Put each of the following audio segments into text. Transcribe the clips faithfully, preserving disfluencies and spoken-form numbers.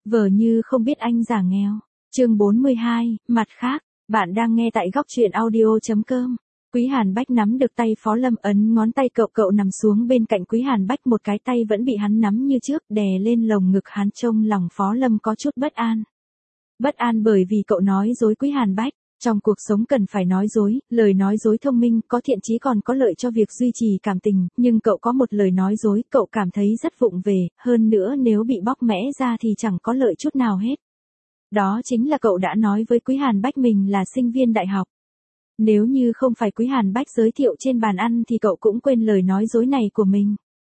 Vờ như không biết anh giả nghèo. Chương bốn mươi hai, mặt khác, bạn đang nghe tại góc truyện audio.com. Quý Hàn Bách nắm được tay Phó Lâm, ấn ngón tay cậu cậu nằm xuống bên cạnh Quý Hàn Bách, một cái tay vẫn bị hắn nắm như trước, đè lên lồng ngực hắn. Trông lòng Phó Lâm có chút bất an. Bất an bởi vì cậu nói dối Quý Hàn Bách. Trong cuộc sống cần phải nói dối, lời nói dối thông minh, có thiện chí còn có lợi cho việc duy trì cảm tình, nhưng cậu có một lời nói dối, cậu cảm thấy rất vụng về, hơn nữa nếu bị bóc mẽ ra thì chẳng có lợi chút nào hết. Đó chính là cậu đã nói với Quý Hàn Bách mình là sinh viên đại học. Nếu như không phải Quý Hàn Bách giới thiệu trên bàn ăn thì cậu cũng quên lời nói dối này của mình.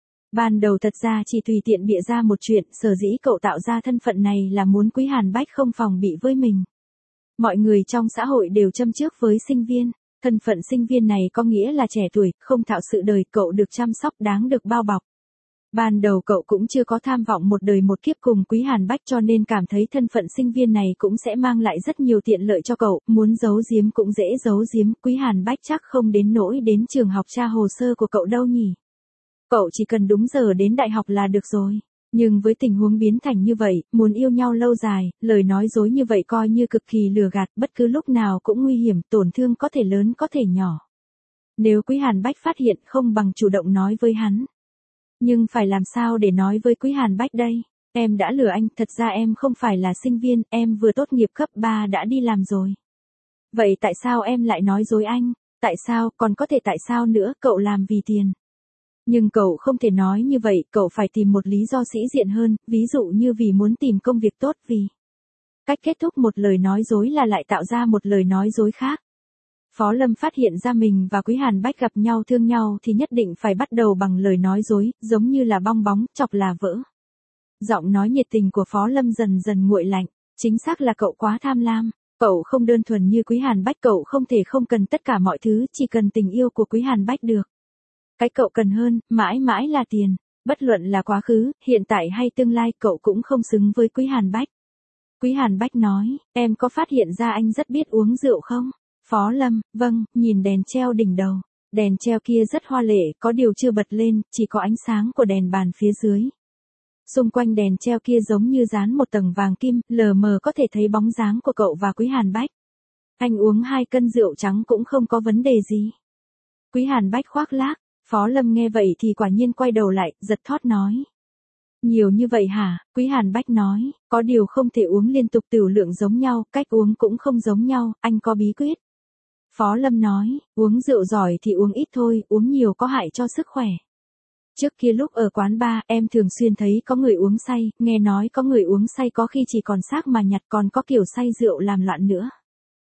Ban đầu thật ra chỉ tùy tiện bịa ra một chuyện, sở dĩ cậu tạo ra thân phận này là muốn Quý Hàn Bách không phòng bị với mình. Mọi người trong xã hội đều châm chước với sinh viên, thân phận sinh viên này có nghĩa là trẻ tuổi, không thạo sự đời, cậu được chăm sóc, đáng được bao bọc. Ban đầu cậu cũng chưa có tham vọng một đời một kiếp cùng Quý Hàn Bách, cho nên cảm thấy thân phận sinh viên này cũng sẽ mang lại rất nhiều tiện lợi cho cậu, muốn giấu giếm cũng dễ giấu giếm. Quý Hàn Bách chắc không đến nỗi đến trường học tra hồ sơ của cậu đâu nhỉ. Cậu chỉ cần đúng giờ đến đại học là được rồi. Nhưng với tình huống biến thành như vậy, muốn yêu nhau lâu dài, lời nói dối như vậy coi như cực kỳ lừa gạt, bất cứ lúc nào cũng nguy hiểm, tổn thương có thể lớn có thể nhỏ. Nếu Quý Hàn Bách phát hiện, không bằng chủ động nói với hắn. Nhưng phải làm sao để nói với Quý Hàn Bách đây? Em đã lừa anh, thật ra em không phải là sinh viên, em vừa tốt nghiệp cấp ba đã đi làm rồi. Vậy tại sao em lại nói dối anh? Tại sao, còn có thể tại sao nữa, cậu làm vì tiền. Nhưng cậu không thể nói như vậy, cậu phải tìm một lý do sĩ diện hơn, ví dụ như vì muốn tìm công việc tốt, vì cách kết thúc một lời nói dối là lại tạo ra một lời nói dối khác. Phó Lâm phát hiện ra mình và Quý Hàn Bách gặp nhau thương nhau thì nhất định phải bắt đầu bằng lời nói dối, giống như là bong bóng, chọc là vỡ. Giọng nói nhiệt tình của Phó Lâm dần dần nguội lạnh, chính xác là cậu quá tham lam. Cậu không đơn thuần như Quý Hàn Bách, cậu không thể không cần tất cả mọi thứ, chỉ cần tình yêu của Quý Hàn Bách được. Cái cậu cần hơn, mãi mãi là tiền. Bất luận là quá khứ, hiện tại hay tương lai, cậu cũng không xứng với Quý Hàn Bách. Quý Hàn Bách nói, em có phát hiện ra anh rất biết uống rượu không? Phó Lâm, vâng, nhìn đèn treo đỉnh đầu. Đèn treo kia rất hoa lệ, có điều chưa bật lên, chỉ có ánh sáng của đèn bàn phía dưới. Xung quanh đèn treo kia giống như dán một tầng vàng kim, lờ mờ có thể thấy bóng dáng của cậu và Quý Hàn Bách. Anh uống hai cân rượu trắng cũng không có vấn đề gì. Quý Hàn Bách khoác lác. Phó Lâm nghe vậy thì quả nhiên quay đầu lại, giật thót nói. Nhiều như vậy hả? Quý Hàn Bách nói, có điều không thể uống liên tục, tửu lượng giống nhau, cách uống cũng không giống nhau, anh có bí quyết. Phó Lâm nói, uống rượu giỏi thì uống ít thôi, uống nhiều có hại cho sức khỏe. Trước kia lúc ở quán bar, em thường xuyên thấy có người uống say, nghe nói có người uống say có khi chỉ còn xác mà nhặt, còn có kiểu say rượu làm loạn nữa.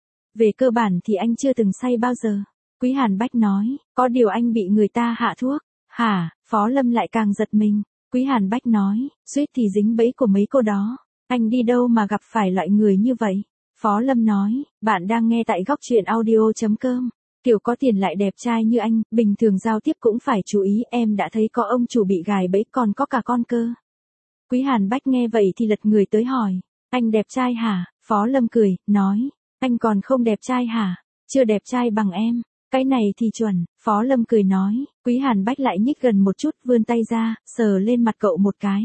Về cơ bản thì anh chưa từng say bao giờ. Quý Hàn Bách nói, có điều anh bị người ta hạ thuốc. Hả? Phó Lâm lại càng giật mình. Quý Hàn Bách nói, suýt thì dính bẫy của mấy cô đó. Anh đi đâu mà gặp phải loại người như vậy? Phó Lâm nói, bạn đang nghe tại góc truyện audio.com. Kiểu có tiền lại đẹp trai như anh, bình thường giao tiếp cũng phải chú ý, em đã thấy có ông chủ bị gài bẫy, còn có cả con cơ. Quý Hàn Bách nghe vậy thì lật người tới hỏi, anh đẹp trai hả? Phó Lâm cười, nói, anh còn không đẹp trai hả? Chưa đẹp trai bằng em. Cái này thì chuẩn, Phó Lâm cười nói. Quý Hàn Bách lại nhích gần một chút, vươn tay ra, sờ lên mặt cậu một cái.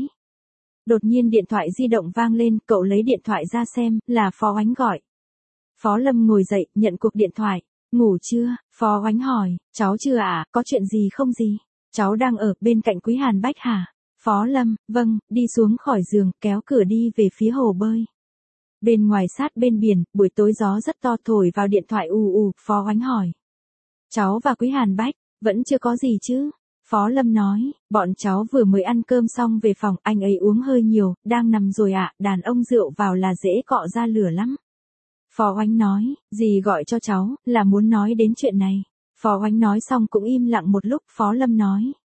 Đột nhiên điện thoại di động vang lên, cậu lấy điện thoại ra xem, là Phó Oánh gọi. Phó Lâm ngồi dậy, nhận cuộc điện thoại. Ngủ chưa? Phó Oánh hỏi, cháu chưa ạ, à? Có chuyện gì không gì? Cháu đang ở bên cạnh Quý Hàn Bách hả? Phó Lâm, vâng, đi xuống khỏi giường, kéo cửa đi về phía hồ bơi. Bên ngoài sát bên biển, buổi tối gió rất to thổi vào điện thoại ù ù, Phó Oánh hỏi. Cháu và Quý Hàn Bách, vẫn chưa có gì chứ? Phó Lâm nói, bọn cháu vừa mới ăn cơm xong về phòng, anh ấy uống hơi nhiều, đang nằm rồi ạ, à, đàn ông rượu vào là dễ cọ ra lửa lắm. Phó Oánh nói, dì gọi cho cháu, là muốn nói đến chuyện này. Phó Oánh nói xong cũng im lặng một lúc, Phó Lâm nói.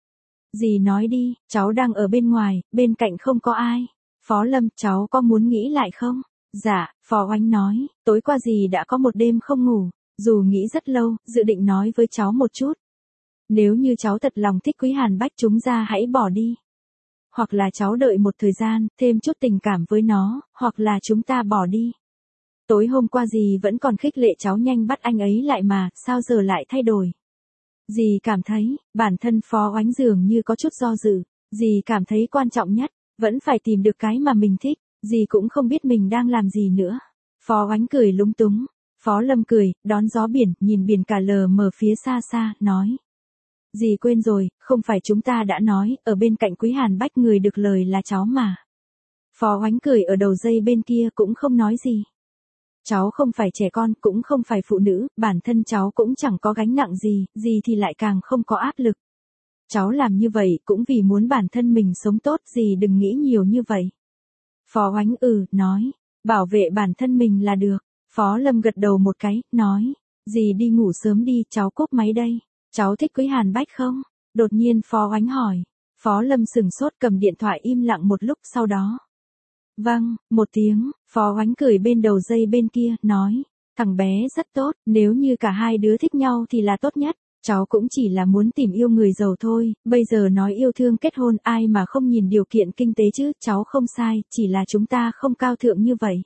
Dì nói đi, cháu đang ở bên ngoài, bên cạnh không có ai. Phó Lâm, cháu có muốn nghĩ lại không? Dạ, Phó Oánh nói, tối qua dì đã có một đêm không ngủ. Dù nghĩ rất lâu, dự định nói với cháu một chút. Nếu như cháu thật lòng thích Quý Hàn Bách, chúng ta hãy bỏ đi. Hoặc là cháu đợi một thời gian, thêm chút tình cảm với nó, hoặc là chúng ta bỏ đi. Tối hôm qua dì vẫn còn khích lệ cháu nhanh bắt anh ấy lại mà, sao giờ lại thay đổi? Dì cảm thấy, bản thân Phó Oánh dường như có chút do dự. Dì cảm thấy quan trọng nhất, vẫn phải tìm được cái mà mình thích. Dì cũng không biết mình đang làm gì nữa. Phó Oánh cười lúng túng. Phó Lâm cười, đón gió biển, nhìn biển cả lờ mờ phía xa xa, nói. Dì quên rồi, không phải chúng ta đã nói, ở bên cạnh Quý Hàn Bách người được lời là cháu mà. Phó Oánh cười ở đầu dây bên kia cũng không nói gì. Cháu không phải trẻ con, cũng không phải phụ nữ, bản thân cháu cũng chẳng có gánh nặng gì, dì thì lại càng không có áp lực. Cháu làm như vậy cũng vì muốn bản thân mình sống tốt, dì đừng nghĩ nhiều như vậy. Phó Oánh ừ, nói, bảo vệ bản thân mình là được. Phó Lâm gật đầu một cái, nói, dì đi ngủ sớm đi, cháu cúp máy đây. Cháu thích Quý Hàn Bách không? Đột nhiên Phó Oánh hỏi. Phó Lâm sừng sốt cầm điện thoại im lặng một lúc sau đó. Vâng, một tiếng, Phó Oánh cười bên đầu dây bên kia, nói, thằng bé rất tốt, nếu như cả hai đứa thích nhau thì là tốt nhất. Cháu cũng chỉ là muốn tìm yêu người giàu thôi, bây giờ nói yêu thương kết hôn ai mà không nhìn điều kiện kinh tế chứ, cháu không sai, chỉ là chúng ta không cao thượng như vậy.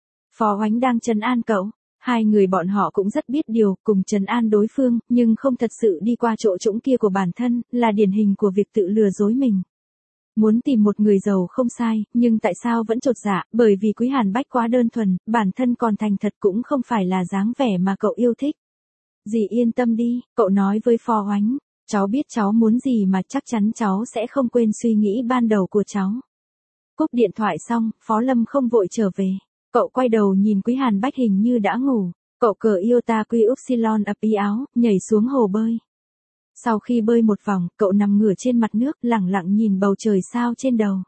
Phó Oánh đang trấn an cậu, hai người bọn họ cũng rất biết điều, cùng trấn an đối phương, nhưng không thật sự đi qua chỗ trũng kia của bản thân, là điển hình của việc tự lừa dối mình. Muốn tìm một người giàu không sai, nhưng tại sao vẫn chột dạ, bởi vì Quý Hàn Bách quá đơn thuần, bản thân còn thành thật cũng không phải là dáng vẻ mà cậu yêu thích. Dì yên tâm đi, cậu nói với Phó Oánh, cháu biết cháu muốn gì mà chắc chắn cháu sẽ không quên suy nghĩ ban đầu của cháu. Cúp điện thoại xong, Phó Lâm không vội trở về. Cậu quay đầu nhìn Quý Hàn Bách hình như đã ngủ, cậu cởi Iota Quy Upsilon ập y áo, nhảy xuống hồ bơi. Sau khi bơi một vòng, cậu nằm ngửa trên mặt nước, lẳng lặng nhìn bầu trời sao trên đầu.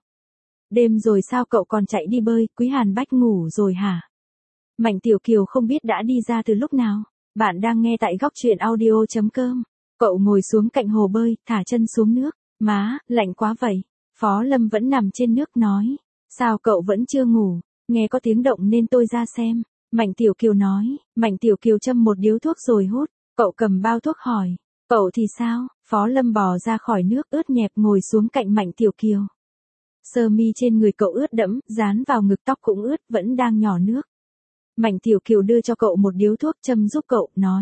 Đêm rồi sao cậu còn chạy đi bơi, Quý Hàn Bách ngủ rồi hả? Mạnh Tiểu Kiều không biết đã đi ra từ lúc nào. Bạn đang nghe tại góc truyện audio chấm com. Cậu ngồi xuống cạnh hồ bơi, thả chân xuống nước. Má, lạnh quá vậy. Phó Lâm vẫn nằm trên nước nói. Sao cậu vẫn chưa ngủ? Nghe có tiếng động nên tôi ra xem. Mạnh Tiểu Kiều nói. Mạnh Tiểu Kiều châm một điếu thuốc rồi hút. Cậu cầm bao thuốc hỏi. Cậu thì sao? Phó Lâm bò ra khỏi nước ướt nhẹp ngồi xuống cạnh Mạnh Tiểu Kiều. Sơ mi trên người cậu ướt đẫm, dán vào ngực tóc cũng ướt, vẫn đang nhỏ nước. Mạnh Tiểu Kiều đưa cho cậu một điếu thuốc châm giúp cậu, nói.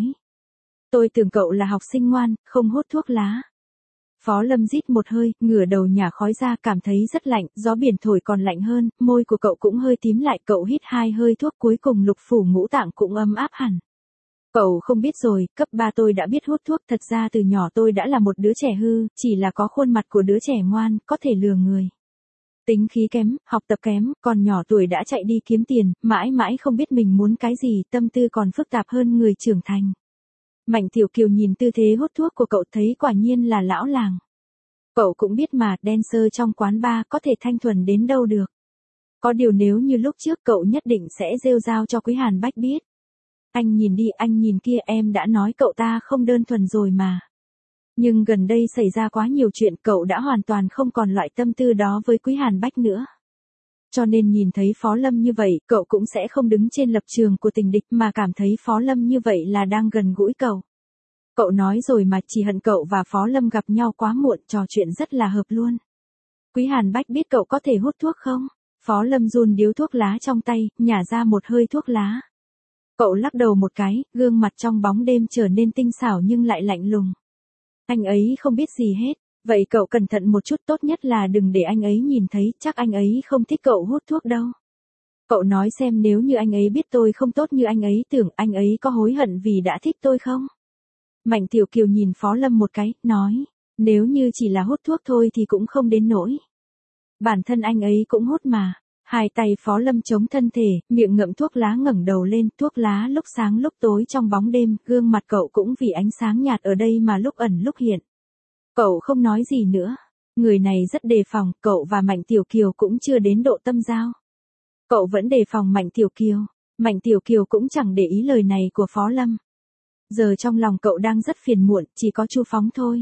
Tôi tưởng cậu là học sinh ngoan, không hút thuốc lá. Phó Lâm rít một hơi, ngửa đầu nhả khói ra, cảm thấy rất lạnh, gió biển thổi còn lạnh hơn, môi của cậu cũng hơi tím lại, cậu hít hai hơi thuốc cuối cùng lục phủ ngũ tạng cũng ấm áp hẳn. Cậu không biết rồi, cấp ba tôi đã biết hút thuốc, thật ra từ nhỏ tôi đã là một đứa trẻ hư, chỉ là có khuôn mặt của đứa trẻ ngoan, có thể lừa người. Tính khí kém, học tập kém, còn nhỏ tuổi đã chạy đi kiếm tiền, mãi mãi không biết mình muốn cái gì, tâm tư còn phức tạp hơn người trưởng thành. Mạnh Tiểu Kiều nhìn tư thế hút thuốc của cậu thấy quả nhiên là lão làng. Cậu cũng biết mà, dancer trong quán bar có thể thanh thuần đến đâu được. Có điều nếu như lúc trước cậu nhất định sẽ rêu rao cho Quý Hàn Bách biết. Anh nhìn đi, anh nhìn kia, em đã nói cậu ta không đơn thuần rồi mà. Nhưng gần đây xảy ra quá nhiều chuyện, cậu đã hoàn toàn không còn loại tâm tư đó với Quý Hàn Bách nữa. Cho nên nhìn thấy Phó Lâm như vậy, cậu cũng sẽ không đứng trên lập trường của tình địch mà cảm thấy Phó Lâm như vậy là đang gần gũi cậu. Cậu nói rồi mà, chỉ hận cậu và Phó Lâm gặp nhau quá muộn, trò chuyện rất là hợp luôn. Quý Hàn Bách biết cậu có thể hút thuốc không? Phó Lâm run điếu thuốc lá trong tay, nhả ra một hơi thuốc lá. Cậu lắc đầu một cái, gương mặt trong bóng đêm trở nên tinh xảo nhưng lại lạnh lùng. Anh ấy không biết gì hết, vậy cậu cẩn thận một chút, tốt nhất là đừng để anh ấy nhìn thấy, chắc anh ấy không thích cậu hút thuốc đâu. Cậu nói xem, nếu như anh ấy biết tôi không tốt như anh ấy tưởng, anh ấy có hối hận vì đã thích tôi không? Mạnh Tiểu Kiều nhìn Phó Lâm một cái, nói, nếu như chỉ là hút thuốc thôi thì cũng không đến nỗi. Bản thân anh ấy cũng hút mà. Hai tay Phó Lâm chống thân thể, miệng ngậm thuốc lá, ngẩng đầu lên, thuốc lá lúc sáng lúc tối trong bóng đêm, gương mặt cậu cũng vì ánh sáng nhạt ở đây mà lúc ẩn lúc hiện. Cậu không nói gì nữa. Người này rất đề phòng, cậu và Mạnh Tiểu Kiều cũng chưa đến độ tâm giao. Cậu vẫn đề phòng Mạnh Tiểu Kiều. Mạnh Tiểu Kiều cũng chẳng để ý lời này của Phó Lâm. Giờ trong lòng cậu đang rất phiền muộn, chỉ có Chu Phóng thôi.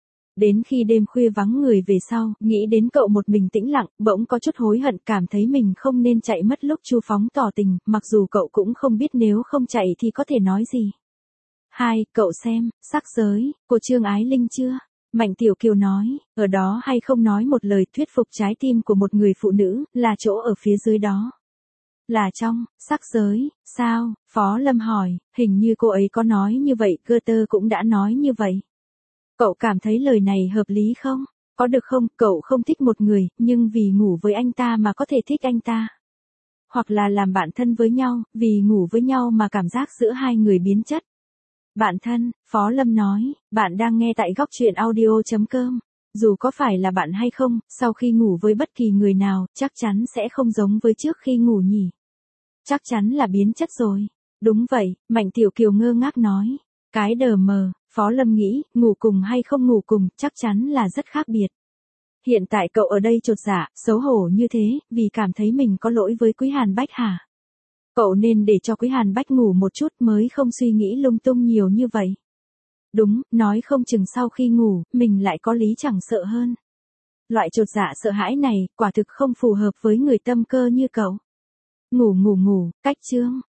Đến khi đêm khuya vắng người về sau, nghĩ đến cậu một mình tĩnh lặng, bỗng có chút hối hận, cảm thấy mình không nên chạy mất lúc Chu Phóng tỏ tình, mặc dù cậu cũng không biết nếu không chạy thì có thể nói gì. Hai, cậu xem, Sắc Giới, của Trương Ái Linh chưa? Mạnh Tiểu Kiều nói, ở đó hay không nói một lời thuyết phục trái tim của một người phụ nữ, là chỗ ở phía dưới đó. Là trong, Sắc Giới, sao? Phó Lâm hỏi, hình như cô ấy có nói như vậy, Goethe cũng đã nói như vậy. Cậu cảm thấy lời này hợp lý không? Có được không? Cậu không thích một người, nhưng vì ngủ với anh ta mà có thể thích anh ta. hoặc là làm bạn thân với nhau, vì ngủ với nhau mà cảm giác giữa hai người biến chất. Bạn thân, Phó Lâm nói, bạn đang nghe tại góc truyện audio.com. Dù có phải là bạn hay không, sau khi ngủ với bất kỳ người nào, chắc chắn sẽ không giống với trước khi ngủ nhỉ. Chắc chắn là biến chất rồi. Đúng vậy, Mạnh Tiểu Kiều ngơ ngác nói. Cái đờ mờ, Phó Lâm nghĩ, ngủ cùng hay không ngủ cùng, chắc chắn là rất khác biệt. Hiện tại cậu ở đây chột dạ, xấu hổ như thế, vì cảm thấy mình có lỗi với Quý Hàn Bách hả? Cậu nên để cho Quý Hàn Bách ngủ một chút mới không suy nghĩ lung tung nhiều như vậy. Đúng, nói không chừng sau khi ngủ, mình lại có lý chẳng sợ hơn. Loại chột dạ sợ hãi này, quả thực không phù hợp với người tâm cơ như cậu. Ngủ ngủ ngủ, cách chương.